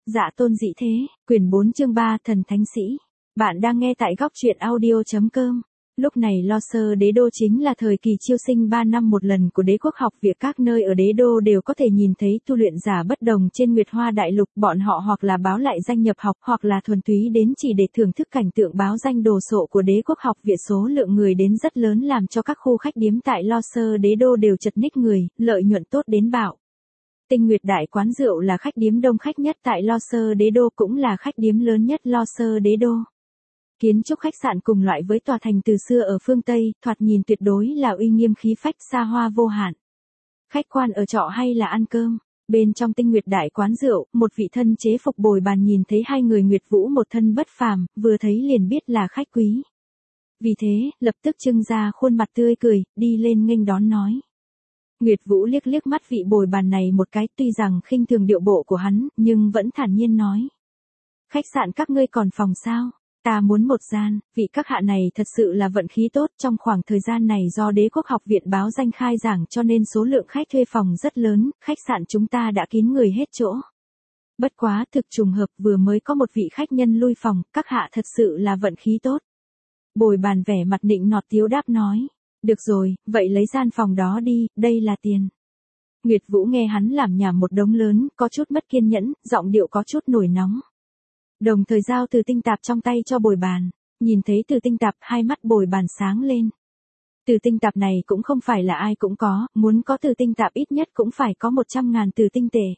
Dạ tôn dị thế, quyển 4 chương 3 thần thánh sĩ. Bạn đang nghe tại góc truyện audio.com. Lúc này Lo Sơ đế đô chính là thời kỳ chiêu sinh 3 năm một lần của đế quốc học viện. Các nơi ở đế đô đều có thể nhìn thấy tu luyện giả bất đồng trên Nguyệt Hoa Đại Lục. Bọn họ hoặc là báo lại danh nhập học hoặc là thuần túy đến chỉ để thưởng thức cảnh tượng báo danh đồ sộ của đế quốc học viện. Số lượng người đến rất lớn làm cho các khu khách điếm tại Lo Sơ đế đô đều chật ních người, lợi nhuận tốt đến bạo. Tinh Nguyệt Đại Quán Rượu là khách điếm đông khách nhất tại Lo Sơ đế đô, cũng là khách điếm lớn nhất Lo Sơ đế đô. Kiến trúc khách sạn cùng loại với tòa thành từ xưa ở phương Tây, thoạt nhìn tuyệt đối là uy nghiêm khí phách xa hoa vô hạn. Khách quan ở trọ hay là ăn cơm? Bên trong Tinh Nguyệt Đại Quán Rượu, một vị thân chế phục bồi bàn nhìn thấy hai người Nguyệt Vũ một thân bất phàm, vừa thấy liền biết là khách quý. Vì thế, lập tức trưng ra khuôn mặt tươi cười, đi lên nghênh đón nói. Nguyệt Vũ liếc liếc mắt vị bồi bàn này một cái, tuy rằng khinh thường điệu bộ của hắn, nhưng vẫn thản nhiên nói. Khách sạn các ngươi còn phòng sao? Ta muốn một gian. Vị các hạ này thật sự là vận khí tốt, trong khoảng thời gian này do đế quốc học viện báo danh khai giảng cho nên số lượng khách thuê phòng rất lớn, khách sạn chúng ta đã kín người hết chỗ. Bất quá thực trùng hợp vừa mới có một vị khách nhân lui phòng, các hạ thật sự là vận khí tốt. Bồi bàn vẻ mặt nịnh nọt tiếu đáp nói. Được rồi, vậy lấy gian phòng đó đi, đây là tiền. Nguyệt Vũ nghe hắn làm nhảm một đống lớn, có chút mất kiên nhẫn, giọng điệu có chút nổi nóng. Đồng thời giao từ tinh tạp trong tay cho bồi bàn. Nhìn thấy từ tinh tạp, hai mắt bồi bàn sáng lên. Từ tinh tạp này cũng không phải là ai cũng có, muốn có từ tinh tạp ít nhất cũng phải có 100.000 từ tinh tệ.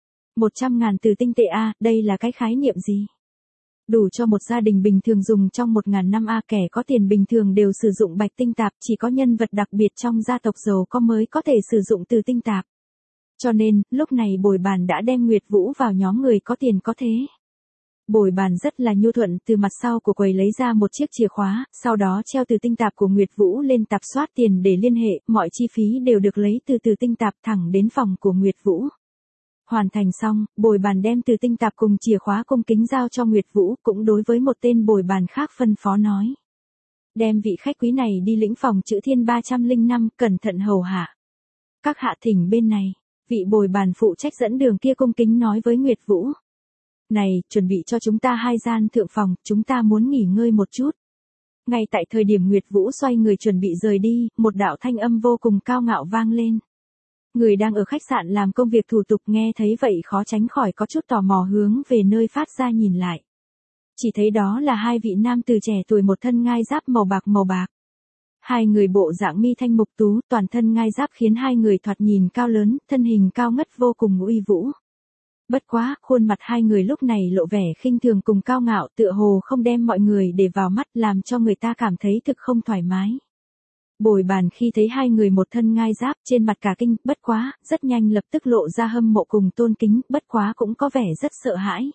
100.000 từ tinh tệ a, đây là cái khái niệm gì? Đủ cho một gia đình bình thường dùng trong 1.000 năm a, kẻ có tiền bình thường đều sử dụng bạch tinh tạp, chỉ có nhân vật đặc biệt trong gia tộc giàu có mới có thể sử dụng từ tinh tạp. Cho nên, lúc này bồi bàn đã đem Nguyệt Vũ vào nhóm người có tiền có thế. Bồi bàn rất là nhu thuận, từ mặt sau của quầy lấy ra một chiếc chìa khóa, sau đó treo từ tinh tạp của Nguyệt Vũ lên tạp soát tiền để liên hệ, mọi chi phí đều được lấy từ tinh tạp thẳng đến phòng của Nguyệt Vũ. Hoàn thành xong, bồi bàn đem từ tinh tạp cùng chìa khóa cung kính giao cho Nguyệt Vũ, cũng đối với một tên bồi bàn khác phân phó nói. Đem vị khách quý này đi lĩnh phòng chữ Thiên 305, cẩn thận hầu hạ. Các hạ thỉnh bên này, vị bồi bàn phụ trách dẫn đường kia cung kính nói với Nguyệt Vũ. Này, chuẩn bị cho chúng ta 2 gian thượng phòng, chúng ta muốn nghỉ ngơi một chút. Ngay tại thời điểm Nguyệt Vũ xoay người chuẩn bị rời đi, một đạo thanh âm vô cùng cao ngạo vang lên. Người đang ở khách sạn làm công việc thủ tục nghe thấy vậy khó tránh khỏi có chút tò mò hướng về nơi phát ra nhìn lại. Chỉ thấy đó là hai vị nam từ trẻ tuổi một thân ngai giáp màu bạc. Hai người bộ dạng mi thanh mục tú, toàn thân ngai giáp khiến hai người thoạt nhìn cao lớn, thân hình cao ngất vô cùng uy vũ. Bất quá, khuôn mặt hai người lúc này lộ vẻ khinh thường cùng cao ngạo, tựa hồ không đem mọi người để vào mắt, làm cho người ta cảm thấy thực không thoải mái. Bồi bàn khi thấy hai người một thân ngai giáp, trên mặt cả kinh, bất quá, rất nhanh lập tức lộ ra hâm mộ cùng tôn kính, bất quá cũng có vẻ rất sợ hãi.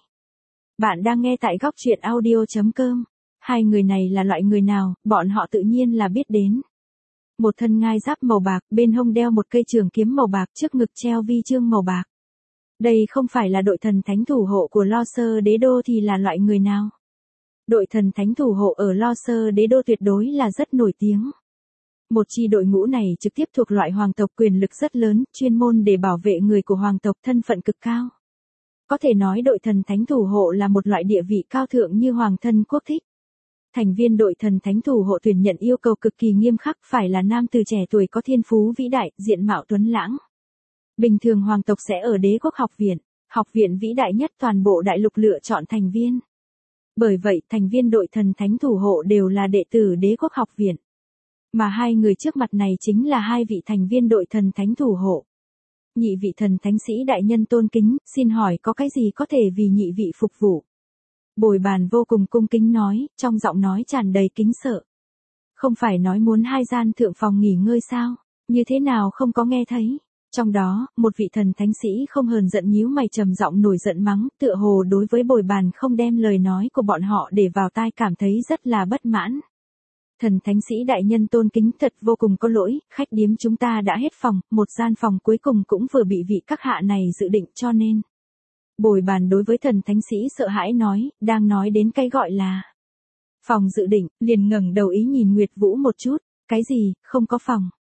Bạn đang nghe tại góc truyện audio.com. Hai người này là loại người nào, bọn họ tự nhiên là biết đến. Một thân ngai giáp màu bạc, bên hông đeo một cây trường kiếm màu bạc, trước ngực treo vi chương màu bạc. Đây không phải là đội thần thánh thủ hộ của Lo Sơ đế đô thì là loại người nào? Đội thần thánh thủ hộ ở Lo Sơ đế đô tuyệt đối là rất nổi tiếng. Một chi đội ngũ này trực tiếp thuộc loại hoàng tộc quyền lực rất lớn, chuyên môn để bảo vệ người của hoàng tộc, thân phận cực cao. Có thể nói đội thần thánh thủ hộ là một loại địa vị cao thượng như hoàng thân quốc thích. Thành viên đội thần thánh thủ hộ tuyển nhận yêu cầu cực kỳ nghiêm khắc, phải là nam từ trẻ tuổi có thiên phú vĩ đại, diện mạo tuấn lãng. Bình thường hoàng tộc sẽ ở đế quốc học viện vĩ đại nhất toàn bộ đại lục lựa chọn thành viên. Bởi vậy, thành viên đội thần thánh thủ hộ đều là đệ tử đế quốc học viện. Mà hai người trước mặt này chính là hai vị thành viên đội thần thánh thủ hộ. Nhị vị thần thánh sĩ đại nhân tôn kính, xin hỏi có cái gì có thể vì nhị vị phục vụ? Bồi bàn vô cùng cung kính nói, trong giọng nói tràn đầy kính sợ. Không phải nói muốn 2 gian thượng phòng nghỉ ngơi sao? Như thế nào không có nghe thấy? Trong đó, một vị thần thánh sĩ không hờn giận nhíu mày trầm giọng nổi giận mắng, tựa hồ đối với bồi bàn không đem lời nói của bọn họ để vào tai cảm thấy rất là bất mãn. Thần thánh sĩ đại nhân tôn kính, thật vô cùng có lỗi, khách điếm chúng ta đã hết phòng, một gian phòng cuối cùng cũng vừa bị vị các hạ này dự định cho nên. Bồi bàn đối với thần thánh sĩ sợ hãi nói, đang nói đến cái gọi là phòng dự định, liền ngẩng đầu ý nhìn Nguyệt Vũ một chút, cái gì, không có phòng.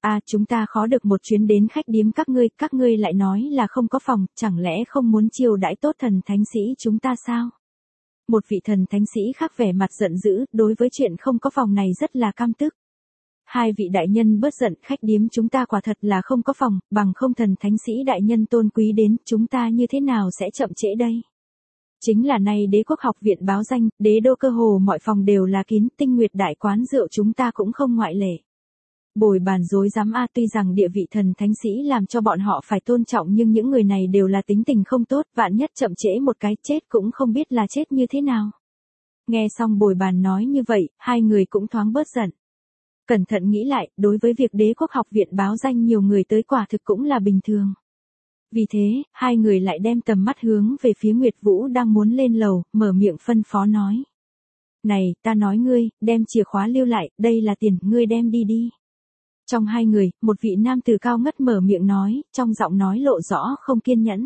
Chúng ta khó được một chuyến đến khách điếm các ngươi lại nói là không có phòng, chẳng lẽ không muốn chiêu đãi tốt thần thánh sĩ chúng ta sao? Một vị thần thánh sĩ khác vẻ mặt giận dữ, đối với chuyện không có phòng này rất là căm tức. Hai vị đại nhân bớt giận, khách điếm chúng ta quả thật là không có phòng, bằng không thần thánh sĩ đại nhân tôn quý đến, chúng ta như thế nào sẽ chậm trễ đây? Chính là nay Đế quốc học viện báo danh, đế đô cơ hồ mọi phòng đều là kín, Tinh Nguyệt đại quán rượu chúng ta cũng không ngoại lệ. Bồi bàn rối rắm tuy rằng địa vị thần thánh sĩ làm cho bọn họ phải tôn trọng nhưng những người này đều là tính tình không tốt, vạn nhất chậm trễ một cái chết cũng không biết là chết như thế nào. Nghe xong bồi bàn nói như vậy, hai người cũng thoáng bớt giận. Cẩn thận nghĩ lại, đối với việc Đế quốc học viện báo danh nhiều người tới quả thực cũng là bình thường. Vì thế, hai người lại đem tầm mắt hướng về phía Nguyệt Vũ đang muốn lên lầu, mở miệng phân phó nói. Này, ta nói ngươi, đem chìa khóa lưu lại, đây là tiền, ngươi đem đi đi. Trong hai người, một vị nam tử cao ngất mở miệng nói, trong giọng nói lộ rõ không kiên nhẫn.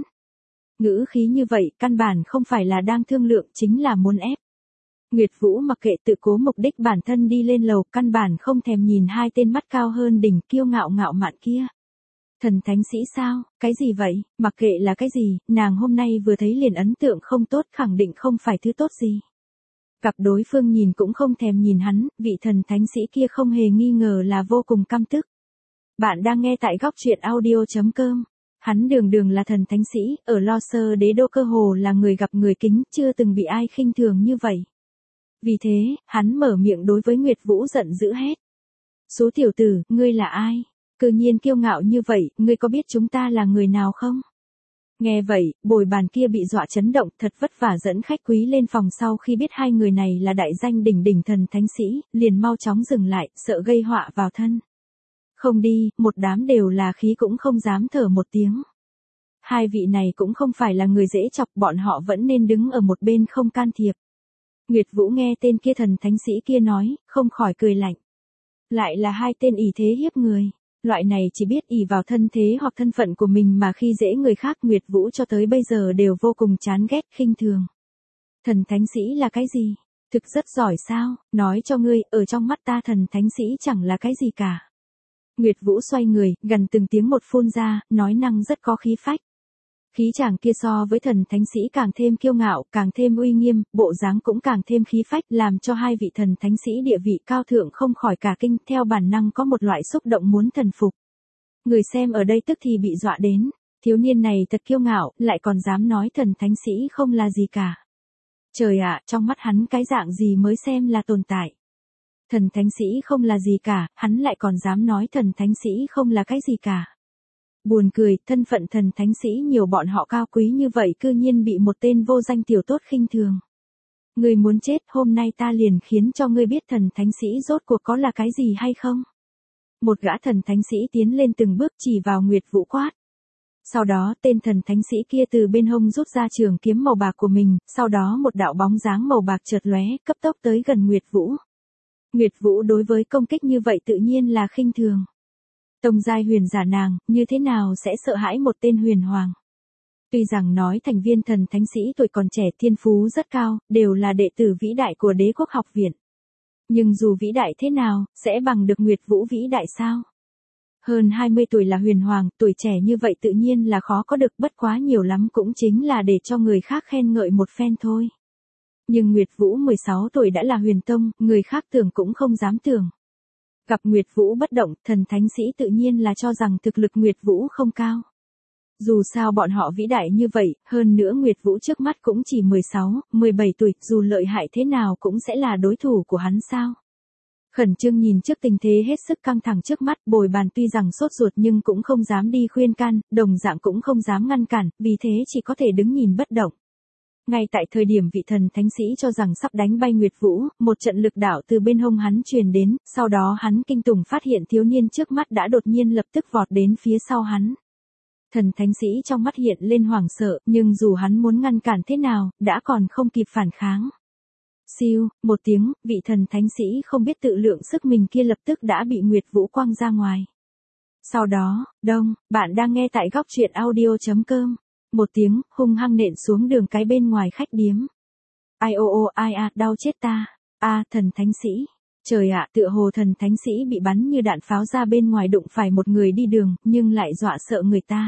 Ngữ khí như vậy, căn bản không phải là đang thương lượng, chính là muốn ép. Nguyệt Vũ mặc kệ tự cố mục đích bản thân đi lên lầu, căn bản không thèm nhìn hai tên mắt cao hơn đỉnh kiêu ngạo ngạo mạn kia. Thần thánh sĩ sao, cái gì vậy, mặc kệ là cái gì, nàng hôm nay vừa thấy liền ấn tượng không tốt, khẳng định không phải thứ tốt gì. Cặp đối phương nhìn cũng không thèm nhìn hắn, vị thần thánh sĩ kia không hề nghi ngờ là vô cùng căm tức. Bạn đang nghe tại góc truyện audio.com. Hắn đường đường là thần thánh sĩ, ở Lo Sơ đế đô cơ hồ là người gặp người kính, chưa từng bị ai khinh thường như vậy. Vì thế, hắn mở miệng đối với Nguyệt Vũ giận dữ hét. Số tiểu tử, ngươi là ai? Cư nhiên kiêu ngạo như vậy, ngươi có biết chúng ta là người nào không? Nghe vậy, bồi bàn kia bị dọa chấn động, thật vất vả dẫn khách quý lên phòng sau khi biết hai người này là đại danh đỉnh đỉnh thần thánh sĩ, liền mau chóng dừng lại, sợ gây họa vào thân. Không đi, một đám đều là khí cũng không dám thở một tiếng. Hai vị này cũng không phải là người dễ chọc, bọn họ vẫn nên đứng ở một bên không can thiệp. Nguyệt Vũ nghe tên kia thần thánh sĩ kia nói, không khỏi cười lạnh. Lại là hai tên ỷ thế hiếp người. Loại này chỉ biết ỷ vào thân thế hoặc thân phận của mình mà khi dễ người khác, Nguyệt Vũ cho tới bây giờ đều vô cùng chán ghét, khinh thường. Thần thánh sĩ là cái gì? Thực rất giỏi sao? Nói cho ngươi, ở trong mắt ta thần thánh sĩ chẳng là cái gì cả. Nguyệt Vũ xoay người, gần từng tiếng một phun ra, nói năng rất có khí phách. Khí chàng kia so với thần thánh sĩ càng thêm kiêu ngạo, càng thêm uy nghiêm, bộ dáng cũng càng thêm khí phách, làm cho hai vị thần thánh sĩ địa vị cao thượng không khỏi cả kinh, theo bản năng có một loại xúc động muốn thần phục. Người xem ở đây tức thì bị dọa đến, thiếu niên này thật kiêu ngạo, lại còn dám nói thần thánh sĩ không là gì cả. Trời ạ, trong mắt hắn cái dạng gì mới xem là tồn tại. Thần thánh sĩ không là gì cả, hắn lại còn dám nói thần thánh sĩ không là cái gì cả. Buồn cười, thân phận thần thánh sĩ nhiều bọn họ cao quý như vậy cư nhiên bị một tên vô danh tiểu tốt khinh thường. Ngươi muốn chết, hôm nay ta liền khiến cho ngươi biết thần thánh sĩ rốt cuộc có là cái gì hay không. Một gã thần thánh sĩ tiến lên từng bước chỉ vào Nguyệt Vũ quát. Sau đó tên thần thánh sĩ kia từ bên hông rút ra trường kiếm màu bạc của mình, sau đó một đạo bóng dáng màu bạc chợt lóe, cấp tốc tới gần Nguyệt Vũ. Nguyệt Vũ đối với công kích như vậy tự nhiên là khinh thường. Tông giai huyền giả nàng, như thế nào sẽ sợ hãi một tên huyền hoàng. Tuy rằng nói thành viên thần thánh sĩ tuổi còn trẻ thiên phú rất cao, đều là đệ tử vĩ đại của Đế quốc học viện. Nhưng dù vĩ đại thế nào, sẽ bằng được Nguyệt Vũ vĩ đại sao? Hơn 20 tuổi là huyền hoàng, tuổi trẻ như vậy tự nhiên là khó có được, bất quá nhiều lắm cũng chính là để cho người khác khen ngợi một phen thôi. Nhưng Nguyệt Vũ 16 tuổi đã là huyền tông, người khác tưởng cũng không dám tưởng. Gặp Nguyệt Vũ bất động, thần thánh sĩ tự nhiên là cho rằng thực lực Nguyệt Vũ không cao. Dù sao bọn họ vĩ đại như vậy, hơn nữa Nguyệt Vũ trước mắt cũng chỉ 16, 17 tuổi, dù lợi hại thế nào cũng sẽ là đối thủ của hắn sao. Khẩn trương nhìn trước tình thế hết sức căng thẳng trước mắt, bồi bàn tuy rằng sốt ruột nhưng cũng không dám đi khuyên can, đồng dạng cũng không dám ngăn cản, vì thế chỉ có thể đứng nhìn bất động. Ngay tại thời điểm vị thần thánh sĩ cho rằng sắp đánh bay Nguyệt Vũ, một trận lực đạo từ bên hông hắn truyền đến, sau đó hắn kinh tủng phát hiện thiếu niên trước mắt đã đột nhiên lập tức vọt đến phía sau hắn. Thần thánh sĩ trong mắt hiện lên hoảng sợ, nhưng dù hắn muốn ngăn cản thế nào, đã còn không kịp phản kháng. Siêu, một tiếng, vị thần thánh sĩ không biết tự lượng sức mình kia lập tức đã bị Nguyệt Vũ quăng ra ngoài. Sau đó, đông, bạn đang nghe tại góc truyện audio.com. Một tiếng, hung hăng nện xuống đường cái bên ngoài khách điếm. Ai ô ô ai à, đau chết ta. Thần thánh sĩ. Trời ạ, tựa hồ thần thánh sĩ bị bắn như đạn pháo ra bên ngoài đụng phải một người đi đường, nhưng lại dọa sợ người ta.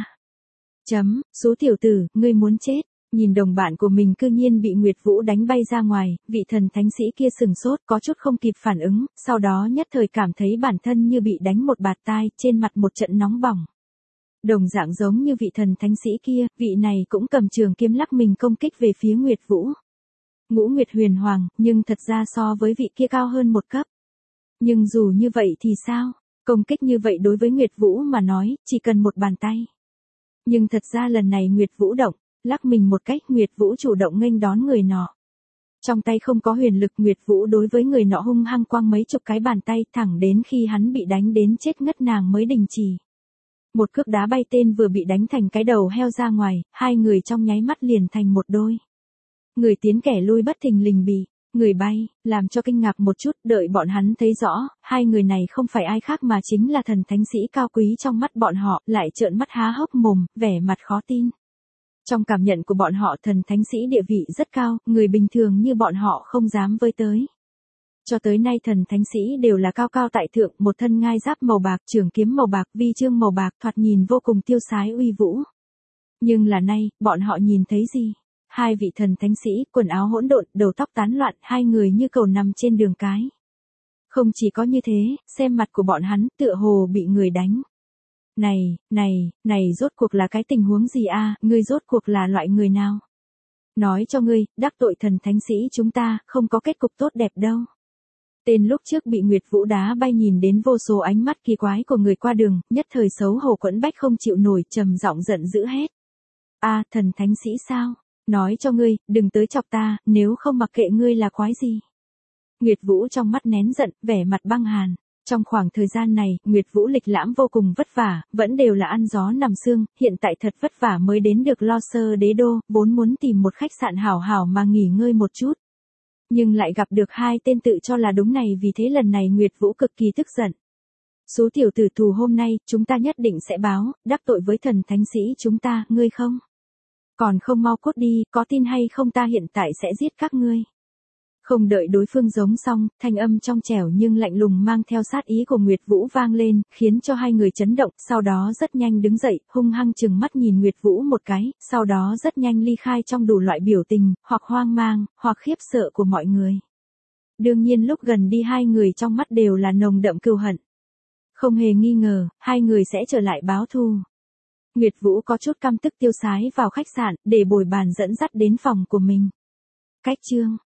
Số tiểu tử, ngươi muốn chết. Nhìn đồng bạn của mình cư nhiên bị Nguyệt Vũ đánh bay ra ngoài, vị thần thánh sĩ kia sừng sốt, có chút không kịp phản ứng, sau đó nhất thời cảm thấy bản thân như bị đánh một bạt tai, trên mặt một trận nóng bỏng. Đồng dạng giống như vị thần thánh sĩ kia, vị này cũng cầm trường kiếm lắc mình công kích về phía Nguyệt Vũ. Ngũ Nguyệt Huyền Hoàng, nhưng thật ra so với vị kia cao hơn một cấp. Nhưng dù như vậy thì sao? Công kích như vậy đối với Nguyệt Vũ mà nói, chỉ cần một bàn tay. Nhưng thật ra lần này Nguyệt Vũ động, lắc mình một cách, Nguyệt Vũ chủ động nghênh đón người nọ. Trong tay không có huyền lực, Nguyệt Vũ đối với người nọ hung hăng quăng mấy chục cái bàn tay, thẳng đến khi hắn bị đánh đến chết ngất nàng mới đình chỉ. Một cước đá bay tên vừa bị đánh thành cái đầu heo ra ngoài, hai người trong nháy mắt liền thành một đôi. Người tiến kẻ lui bất thình lình bị người bay, làm cho kinh ngạc một chút, đợi bọn hắn thấy rõ, hai người này không phải ai khác mà chính là thần thánh sĩ cao quý trong mắt bọn họ, lại trợn mắt há hốc mồm, vẻ mặt khó tin. Trong cảm nhận của bọn họ thần thánh sĩ địa vị rất cao, người bình thường như bọn họ không dám với tới. Cho tới nay thần thánh sĩ đều là cao cao tại thượng, một thân ngai giáp màu bạc, trường kiếm màu bạc, vi chương màu bạc, thoạt nhìn vô cùng tiêu sái uy vũ. Nhưng là nay, bọn họ nhìn thấy gì? Hai vị thần thánh sĩ, quần áo hỗn độn, đầu tóc tán loạn, hai người như cầu nằm trên đường cái. Không chỉ có như thế, xem mặt của bọn hắn, tựa hồ bị người đánh. Này, rốt cuộc là cái tình huống gì a? Ngươi rốt cuộc là loại người nào? Nói cho ngươi, đắc tội thần thánh sĩ chúng ta, không có kết cục tốt đẹp đâu. Tên lúc trước bị Nguyệt Vũ đá bay nhìn đến vô số ánh mắt kỳ quái của người qua đường, nhất thời xấu hổ quẫn bách không chịu nổi, trầm giọng giận dữ hết. A, thần thánh sĩ sao? Nói cho ngươi, đừng tới chọc ta, nếu không mặc kệ ngươi là quái gì. Nguyệt Vũ trong mắt nén giận, vẻ mặt băng hàn. Trong khoảng thời gian này, Nguyệt Vũ lịch lãm vô cùng vất vả, vẫn đều là ăn gió nằm sương, hiện tại thật vất vả mới đến được Lo Sơ Đế Đô, vốn muốn tìm một khách sạn hảo hảo mà nghỉ ngơi một chút. Nhưng lại gặp được hai tên tự cho là đúng này, vì thế lần này Nguyệt Vũ cực kỳ tức giận. Số tiểu tử thù hôm nay, chúng ta nhất định sẽ báo, đắc tội với thần thánh sĩ chúng ta, ngươi không? Còn không mau cút đi, có tin hay không ta hiện tại sẽ giết các ngươi. Không đợi đối phương giống xong, thanh âm trong trẻo nhưng lạnh lùng mang theo sát ý của Nguyệt Vũ vang lên, khiến cho hai người chấn động, sau đó rất nhanh đứng dậy, hung hăng trừng mắt nhìn Nguyệt Vũ một cái, sau đó rất nhanh ly khai trong đủ loại biểu tình, hoặc hoang mang, hoặc khiếp sợ của mọi người. Đương nhiên lúc gần đi hai người trong mắt đều là nồng đậm cừu hận. Không hề nghi ngờ, hai người sẽ trở lại báo thù. Nguyệt Vũ có chút căm tức tiêu sái vào khách sạn, để bồi bàn dẫn dắt đến phòng của mình. Cách chương